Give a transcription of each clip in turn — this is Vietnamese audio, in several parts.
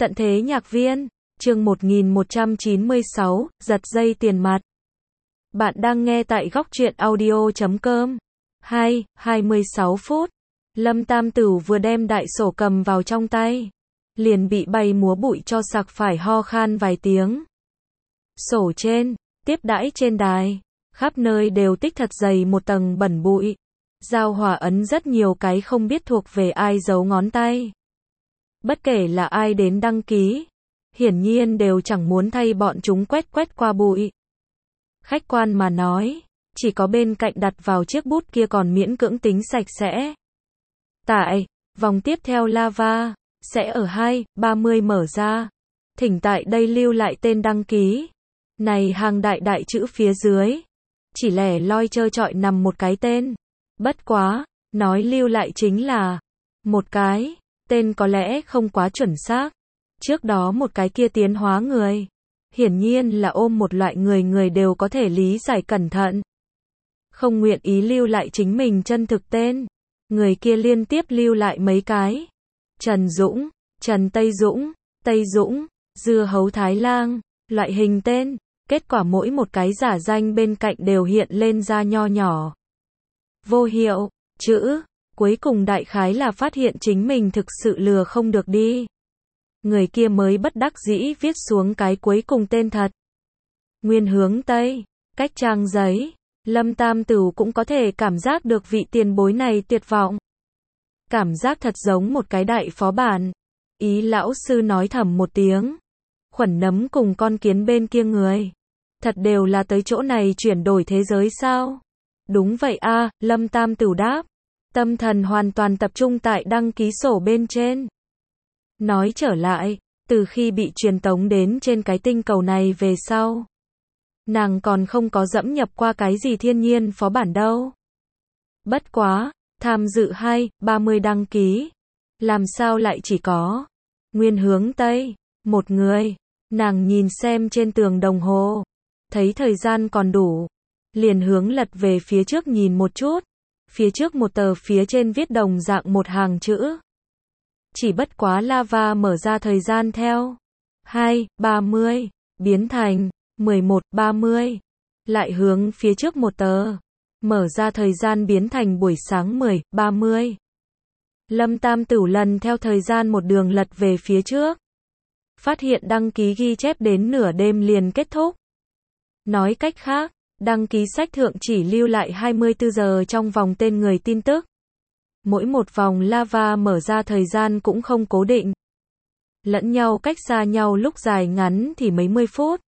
Tận thế nhạc viên, chương 1196, giật dây tiền mặt. Bạn đang nghe tại góc truyện audio.com. 26 phút. Lâm Tam Tửu vừa đem đại sổ cầm vào trong tay, liền bị bay múa bụi cho sặc phải ho khan vài tiếng. Sổ trên, tiếp đãi trên đài, khắp nơi đều tích thật dày một tầng bẩn bụi. Giao hòa ấn rất nhiều cái không biết thuộc về ai dấu ngón tay. Bất kể là ai đến đăng ký, hiển nhiên đều chẳng muốn thay bọn chúng quét qua bụi. Khách quan mà nói, chỉ có bên cạnh đặt vào chiếc bút kia còn miễn cưỡng tính sạch sẽ. Tại vòng tiếp theo lava sẽ ở 2:30 mở ra. Thỉnh tại đây lưu lại tên đăng ký. Này hàng đại chữ phía dưới, chỉ lẻ loi trơ trọi nằm một cái tên. Bất quá, nói lưu lại chính là một cái tên có lẽ không quá chuẩn xác. Trước đó một cái kia tiến hóa người, hiển nhiên là ôm một loại người đều có thể lý giải cẩn thận, không nguyện ý lưu lại chính mình chân thực tên. Người kia liên tiếp lưu lại mấy cái: Trần Dũng, Trần Tây Dũng, Tây Dũng, Dưa Hấu Thái Lang, loại hình tên. Kết quả mỗi một cái giả danh bên cạnh đều hiện lên ra nho nhỏ vô hiệu chữ. Cuối cùng đại khái là phát hiện chính mình thực sự lừa không được đi. Người kia mới bất đắc dĩ viết xuống cái cuối cùng tên thật. Nguyên Hướng Tây. Cách trang giấy, Lâm Tam Tửu cũng có thể cảm giác được vị tiền bối này tuyệt vọng. Cảm giác thật giống một cái đại phó bản. Ý lão sư nói thầm một tiếng. Khuẩn Nấm cùng con kiến bên kia người, thật đều là tới chỗ này chuyển đổi thế giới sao? Đúng vậy a, Lâm Tam Tửu đáp. Tâm thần hoàn toàn tập trung tại đăng ký sổ bên trên. Nói trở lại, từ khi bị truyền tống đến trên cái tinh cầu này về sau, nàng còn không có dẫm nhập qua cái gì thiên nhiên phó bản đâu. Bất quá, tham dự 2:30 đăng ký, làm sao lại chỉ có Nguyên Hướng Tây một người. Nàng nhìn xem trên tường đồng hồ, thấy thời gian còn đủ, liền hướng lật về phía trước nhìn một chút. Phía trước một tờ phía trên viết đồng dạng một hàng chữ. Chỉ bất quá lava mở ra thời gian theo 2:30 biến thành 11:30. Lại hướng phía trước một tờ, mở ra thời gian biến thành buổi sáng 10:30. Lâm Tam Tửu lần theo thời gian một đường lật về phía trước, phát hiện đăng ký ghi chép đến nửa đêm liền kết thúc. Nói cách khác, đăng ký sách thượng chỉ lưu lại 24 giờ trong vòng tên người tin tức. Mỗi một vòng lava mở ra thời gian cũng không cố định. Lẫn nhau cách xa nhau lúc dài ngắn thì mấy mươi phút,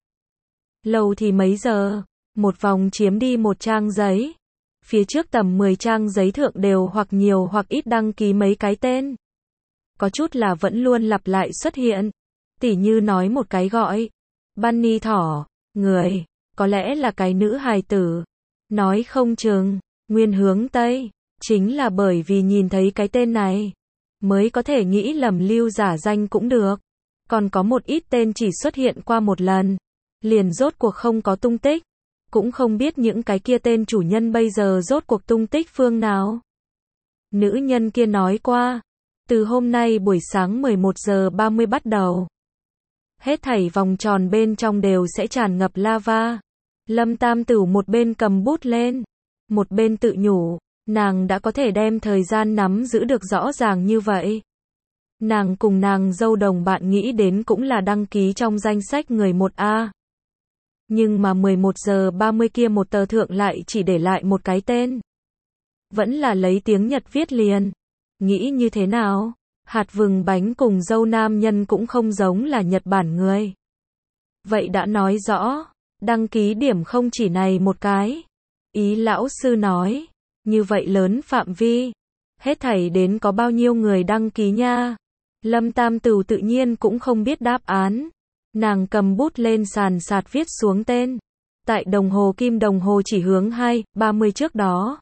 lâu thì mấy giờ. Một vòng chiếm đi một trang giấy. Phía trước tầm 10 trang giấy thượng đều hoặc nhiều hoặc ít đăng ký mấy cái tên. Có chút là vẫn luôn lặp lại xuất hiện. Tỉ như nói một cái gọi Bunny thỏ, người, có lẽ là cái nữ hài tử. Nói không chừng, Nguyên Hướng Tây, chính là bởi vì nhìn thấy cái tên này, mới có thể nghĩ lầm lưu giả danh cũng được. Còn có một ít tên chỉ xuất hiện qua một lần, liền rốt cuộc không có tung tích. Cũng không biết những cái kia tên chủ nhân bây giờ rốt cuộc tung tích phương nào. Nữ nhân kia nói qua, từ hôm nay buổi sáng 11:30 bắt đầu, hết thảy vòng tròn bên trong đều sẽ tràn ngập lava. Lâm Tam Tửu một bên cầm bút lên, một bên tự nhủ, nàng đã có thể đem thời gian nắm giữ được rõ ràng như vậy. Nàng cùng nàng dâu đồng bạn nghĩ đến cũng là đăng ký trong danh sách người 1A. Nhưng mà 11:30 kia một tờ thượng lại chỉ để lại một cái tên. Vẫn là lấy tiếng Nhật viết liền. Nghĩ như thế nào? Hạt vừng bánh cùng dâu nam nhân cũng không giống là Nhật Bản người. Vậy đã nói rõ, đăng ký điểm không chỉ này một cái. Ý lão sư nói, như vậy lớn phạm vi, hết thảy đến có bao nhiêu người đăng ký nha? Lâm Tam Tửu tự nhiên cũng không biết đáp án. Nàng cầm bút lên sàn sạt viết xuống tên. Tại đồng hồ kim đồng hồ chỉ hướng 2:30 trước đó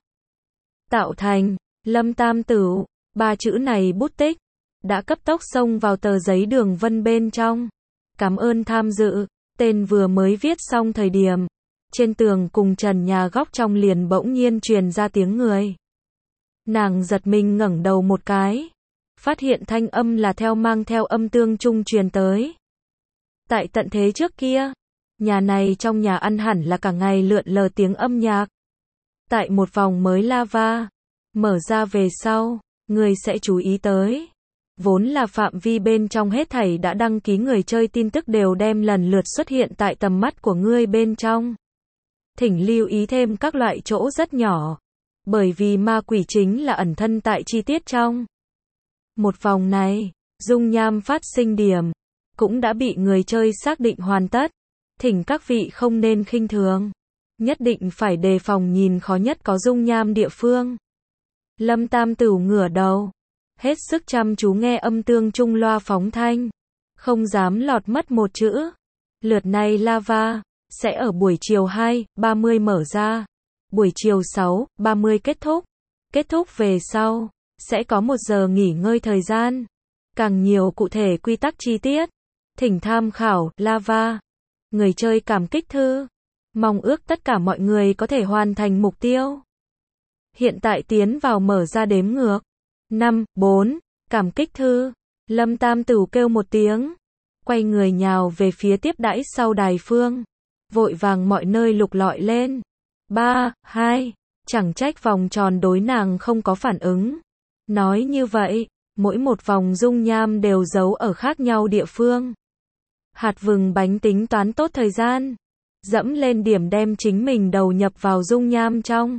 tạo thành Lâm Tam Tửu, ba chữ này bút tích đã cấp tốc xông vào tờ giấy đường vân bên trong. Cảm ơn tham dự. Tên vừa mới viết xong thời điểm, trên tường cùng trần nhà góc trong liền bỗng nhiên truyền ra tiếng người. Nàng giật mình ngẩng đầu một cái, phát hiện thanh âm là mang theo âm tương trung truyền tới. Tại tận thế trước kia, nhà này trong nhà ăn hẳn là cả ngày lượn lờ tiếng âm nhạc. Tại một vòng mới lava mở ra về sau, người sẽ chú ý tới. Vốn là phạm vi bên trong hết thảy đã đăng ký người chơi tin tức đều đem lần lượt xuất hiện tại tầm mắt của ngươi bên trong. Thỉnh lưu ý thêm các loại chỗ rất nhỏ. Bởi vì ma quỷ chính là ẩn thân tại chi tiết trong. Một vòng này, dung nham phát sinh điểm, cũng đã bị người chơi xác định hoàn tất. Thỉnh các vị không nên khinh thường. Nhất định phải đề phòng nhìn khó nhất có dung nham địa phương. Lâm Tam Tửu ngửa đầu. Hết sức chăm chú nghe âm tương trung loa phóng thanh. Không dám lọt mất một chữ. Lượt này lava sẽ ở buổi chiều 2:30 mở ra. Buổi chiều 6:30 kết thúc. Kết thúc về sau, sẽ có 1 giờ nghỉ ngơi thời gian. Càng nhiều cụ thể quy tắc chi tiết, thỉnh tham khảo lava. Người chơi cảm kích thư. Mong ước tất cả mọi người có thể hoàn thành mục tiêu. Hiện tại tiến vào mở ra đếm ngược. 5, 4, cảm kích thư. Lâm Tam Tửu kêu một tiếng. Quay người nhào về phía tiếp đãi sau đài phương. Vội vàng mọi nơi lục lọi lên. 3, 2, chẳng trách vòng tròn đối nàng không có phản ứng. Nói như vậy, mỗi một vòng dung nham đều giấu ở khác nhau địa phương. Hạt vừng bánh tính toán tốt thời gian. Dẫm lên điểm đem chính mình đầu nhập vào dung nham trong.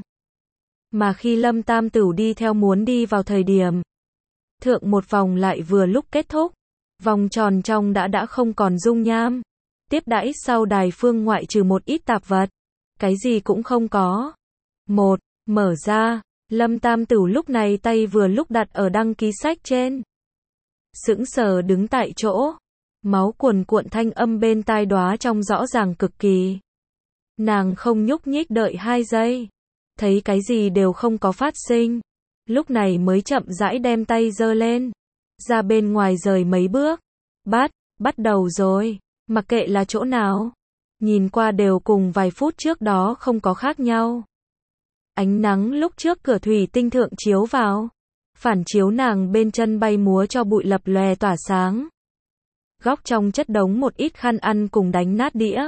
Mà khi Lâm Tam Tửu đi theo muốn đi vào thời điểm, thượng một vòng lại vừa lúc kết thúc. Vòng tròn trong đã không còn dung nham. Tiếp đãi sau đài phương ngoại trừ một ít tạp vật. Cái gì cũng không có. 1. Mở ra. Lâm Tam Tửu lúc này tay vừa lúc đặt ở đăng ký sách trên. Sững sờ đứng tại chỗ. Máu cuồn cuộn thanh âm bên tai đóa trong rõ ràng cực kỳ. Nàng không nhúc nhích đợi 2 giây. Thấy cái gì đều không có phát sinh. Lúc này mới chậm rãi đem tay giơ lên. Ra bên ngoài rời mấy bước. Bắt đầu rồi. Mặc kệ là chỗ nào. Nhìn qua đều cùng vài phút trước đó không có khác nhau. Ánh nắng lúc trước cửa thủy tinh thượng chiếu vào. Phản chiếu nàng bên chân bay múa cho bụi lập lòe tỏa sáng. Góc trong chất đống một ít khăn ăn cùng đánh nát đĩa.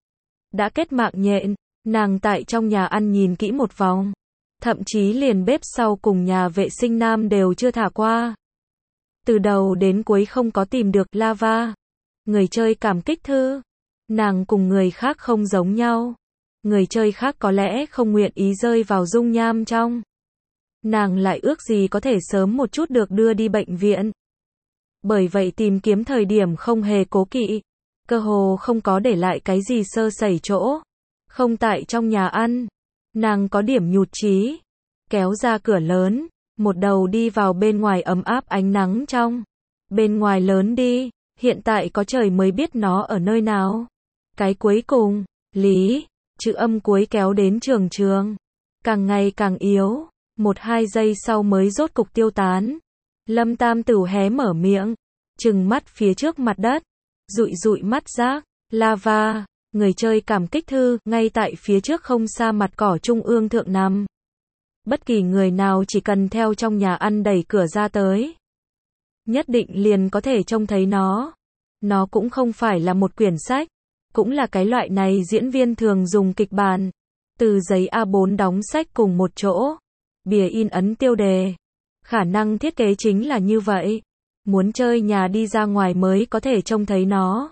Đã kết mạng nhện, nàng tại trong nhà ăn nhìn kỹ một vòng. Thậm chí liền bếp sau cùng nhà vệ sinh nam đều chưa thả qua. Từ đầu đến cuối không có tìm được lava. Người chơi cảm kích thư. Nàng cùng người khác không giống nhau. Người chơi khác có lẽ không nguyện ý rơi vào dung nham trong. Nàng lại ước gì có thể sớm một chút được đưa đi bệnh viện. Bởi vậy tìm kiếm thời điểm không hề cố kỵ. Cơ hồ không có để lại cái gì sơ sẩy chỗ. Không tại trong nhà ăn. Nàng có điểm nhụt chí. Kéo ra cửa lớn. Một đầu đi vào bên ngoài ấm áp ánh nắng trong. Bên ngoài lớn đi. Hiện tại có trời mới biết nó ở nơi nào. Cái cuối cùng. Lý. Chữ âm cuối kéo đến trường. Càng ngày càng yếu. 1-2 giây sau mới rốt cục tiêu tán. Lâm Tam Tửu hé mở miệng. Trừng mắt phía trước mặt đất. Dụi mắt rác. Lava. Người chơi cảm kích thư. Ngay tại phía trước không xa mặt cỏ trung ương thượng nằm. Bất kỳ người nào chỉ cần theo trong nhà ăn đẩy cửa ra tới. Nhất định liền có thể trông thấy nó. Nó cũng không phải là một quyển sách. Cũng là cái loại này diễn viên thường dùng kịch bản. Từ giấy A4 đóng sách cùng một chỗ. Bìa in ấn tiêu đề. Khả năng thiết kế chính là như vậy. Muốn chơi nhà đi ra ngoài mới có thể trông thấy nó.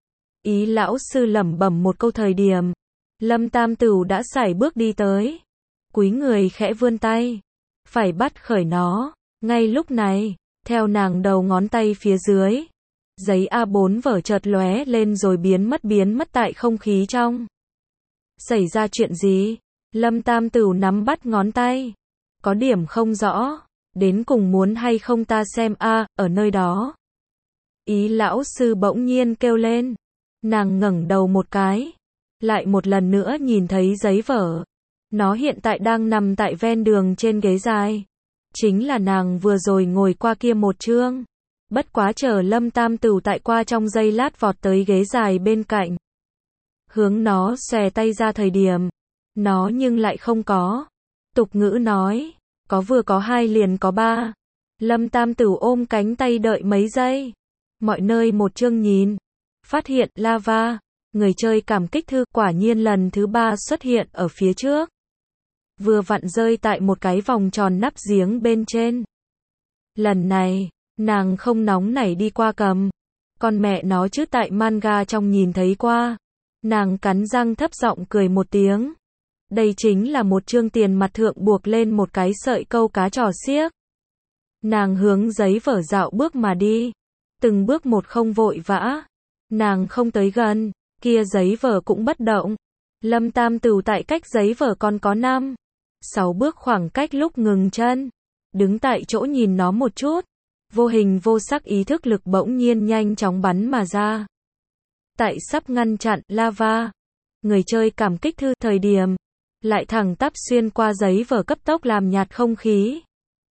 Ý lão sư lẩm bẩm một câu thời điểm. Lâm Tam Tửu đã sải bước đi tới. Cúi người khẽ vươn tay. Phải bắt khởi nó. Ngay lúc này, theo nàng đầu ngón tay phía dưới. Giấy A4 vở chợt lóe lên rồi biến mất tại không khí trong. Xảy ra chuyện gì? Lâm Tam Tửu nắm bắt ngón tay. Có điểm không rõ. Đến cùng muốn hay không ta xem ở nơi đó. Ý lão sư bỗng nhiên kêu lên. Nàng ngẩng đầu một cái. Lại một lần nữa nhìn thấy giấy vở. Nó hiện tại đang nằm tại ven đường trên ghế dài. Chính là nàng vừa rồi ngồi qua kia một chương. Bất quá chờ Lâm Tam Tửu tại qua trong giây lát vọt tới ghế dài bên cạnh. Hướng nó xòe tay ra thời điểm. Nó nhưng lại không có. Tục ngữ nói. Có vừa có hai liền có ba. Lâm Tam Tử ôm cánh tay đợi mấy giây. Mọi nơi một chương nhìn. Phát hiện lava. Người chơi cảm kích thư quả nhiên lần thứ 3 xuất hiện ở phía trước. Vừa vặn rơi tại một cái vòng tròn nắp giếng bên trên. Lần này, nàng không nóng nảy đi qua cầm. Con mẹ nó chứ tại manga trong nhìn thấy qua. Nàng cắn răng thấp giọng cười một tiếng. Đây chính là một chương tiền mặt thượng buộc lên một cái sợi câu cá trò xiếc. Nàng hướng giấy vở dạo bước mà đi. Từng bước một không vội vã. Nàng không tới gần, kia giấy vở cũng bất động. Lâm Tam Tử tại cách giấy vở còn có 5-6 bước khoảng cách lúc ngừng chân. Đứng tại chỗ nhìn nó một chút. Vô hình vô sắc ý thức lực bỗng nhiên nhanh chóng bắn mà ra. Tại sắp ngăn chặn lava. Người chơi cảm kích thư thời điểm. Lại thẳng tắp xuyên qua giấy vở cấp tốc làm nhạt không khí.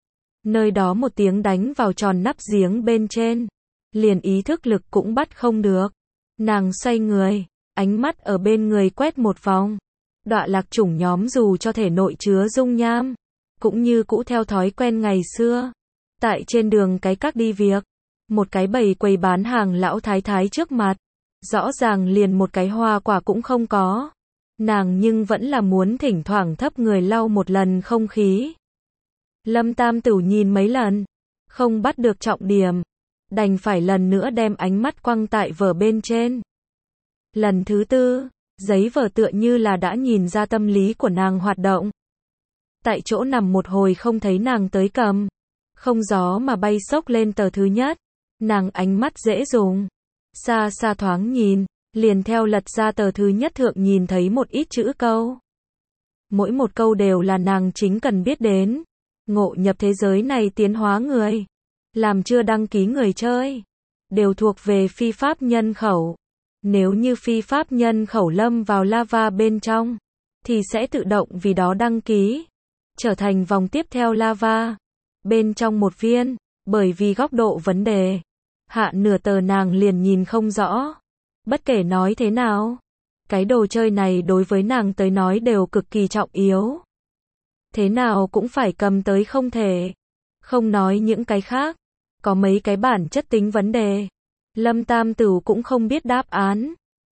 Nơi đó một tiếng đánh vào tròn nắp giếng bên trên. Liền ý thức lực cũng bắt không được. Nàng xoay người, ánh mắt ở bên người quét một vòng. Đọa lạc chủng nhóm dù cho thể nội chứa dung nham, cũng như cũ theo thói quen ngày xưa. Tại trên đường cái các đi việc, một cái bầy quầy bán hàng lão thái thái trước mặt. Rõ ràng liền một cái hoa quả cũng không có. Nàng nhưng vẫn là muốn thỉnh thoảng thấp người lau một lần không khí. Lâm Tam Tử nhìn mấy lần, không bắt được trọng điểm. Đành phải lần nữa đem ánh mắt quăng tại vở bên trên. Lần thứ 4, giấy vở tựa như là đã nhìn ra tâm lý của nàng hoạt động. Tại chỗ nằm một hồi không thấy nàng tới cầm. Không gió mà bay xốc lên tờ thứ nhất. Nàng ánh mắt dễ dùng. Xa xa thoáng nhìn, liền theo lật ra tờ thứ nhất thượng nhìn thấy một ít chữ câu. Mỗi một câu đều là nàng chính cần biết đến. Ngộ nhập thế giới này tiến hóa người. Làm chưa đăng ký người chơi. Đều thuộc về phi pháp nhân khẩu. Nếu như phi pháp nhân khẩu lâm vào lava bên trong. Thì sẽ tự động vì đó đăng ký. Trở thành vòng tiếp theo lava. Bên trong một viên. Bởi vì góc độ vấn đề. Hạ nửa tờ nàng liền nhìn không rõ. Bất kể nói thế nào. Cái đồ chơi này đối với nàng tới nói đều cực kỳ trọng yếu. Thế nào cũng phải cầm tới không thể. Không nói những cái khác. Có mấy cái bản chất tính vấn đề. Lâm Tam Tử cũng không biết đáp án.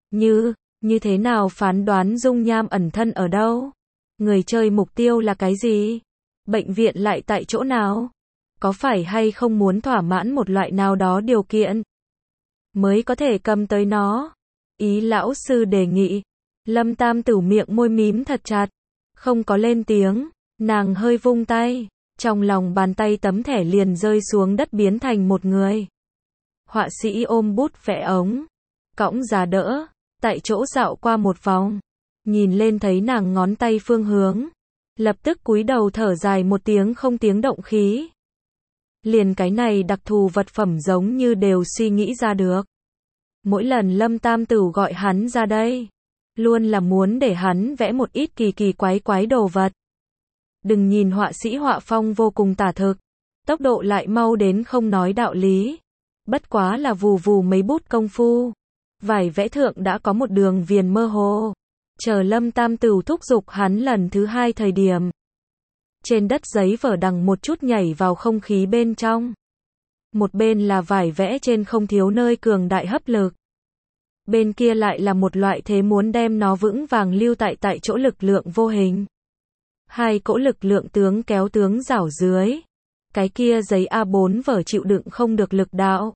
Như thế nào phán đoán dung nham ẩn thân ở đâu? Người chơi mục tiêu là cái gì? Bệnh viện lại tại chỗ nào? Có phải hay không muốn thỏa mãn một loại nào đó điều kiện? Mới có thể cầm tới nó. Ý lão sư đề nghị. Lâm Tam Tử miệng môi mím thật chặt. Không có lên tiếng. Nàng hơi vung tay. Trong lòng bàn tay tấm thẻ liền rơi xuống đất biến thành một người. Họa sĩ ôm bút vẽ ống. Cõng giá đỡ. Tại chỗ dạo qua một vòng. Nhìn lên thấy nàng ngón tay phương hướng. Lập tức cúi đầu thở dài một tiếng không tiếng động khí. Liền cái này đặc thù vật phẩm giống như đều suy nghĩ ra được. Mỗi lần Lâm Tam Tử gọi hắn ra đây. Luôn là muốn để hắn vẽ một ít kỳ kỳ quái quái đồ vật. Đừng nhìn họa sĩ họa phong vô cùng tả thực. Tốc độ lại mau đến không nói đạo lý. Bất quá là vù vù mấy bút công phu. Vải vẽ thượng đã có một đường viền mơ hồ. Chờ Lâm Tam Tử thúc giục hắn lần thứ 2 thời điểm. Trên đất giấy vở đằng một chút nhảy vào không khí bên trong. Một bên là vải vẽ trên không thiếu nơi cường đại hấp lực. Bên kia lại là một loại thế muốn đem nó vững vàng lưu tại chỗ lực lượng vô hình. Hai cỗ lực lượng tướng kéo tướng rảo dưới. Cái kia giấy A4 vở chịu đựng không được lực đạo.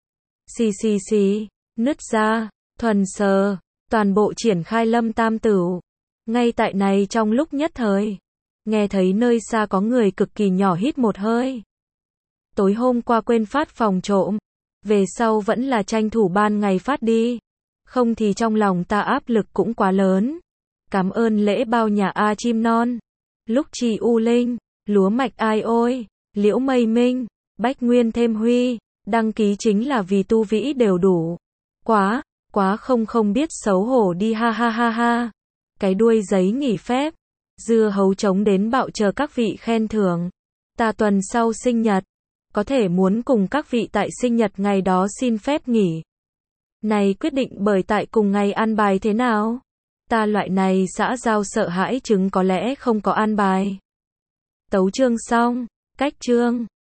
Xì, nứt ra, thuần sờ, toàn bộ triển khai Lâm Tam Tử. Ngay tại này trong lúc nhất thời, nghe thấy nơi xa có người cực kỳ nhỏ hít một hơi. Tối hôm qua quên phát phòng trộm, về sau vẫn là tranh thủ ban ngày phát đi. Không thì trong lòng ta áp lực cũng quá lớn. Cảm ơn lễ bao nhà A chim non. Lúc trì U Linh, lúa mạch ai ôi, liễu mây minh, bách nguyên thêm huy, đăng ký chính là vì tu vĩ đều đủ. Quá không biết xấu hổ đi ha ha ha ha. Cái đuôi giấy nghỉ phép, dưa hấu trống đến bạo chờ các vị khen thưởng. Ta tuần sau sinh nhật, có thể muốn cùng các vị tại sinh nhật ngày đó xin phép nghỉ. Này quyết định bởi tại cùng ngày an bài thế nào? Ta loại này xã giao sợ hãi chứng có lẽ không có an bài. Tấu chương xong, cách chương.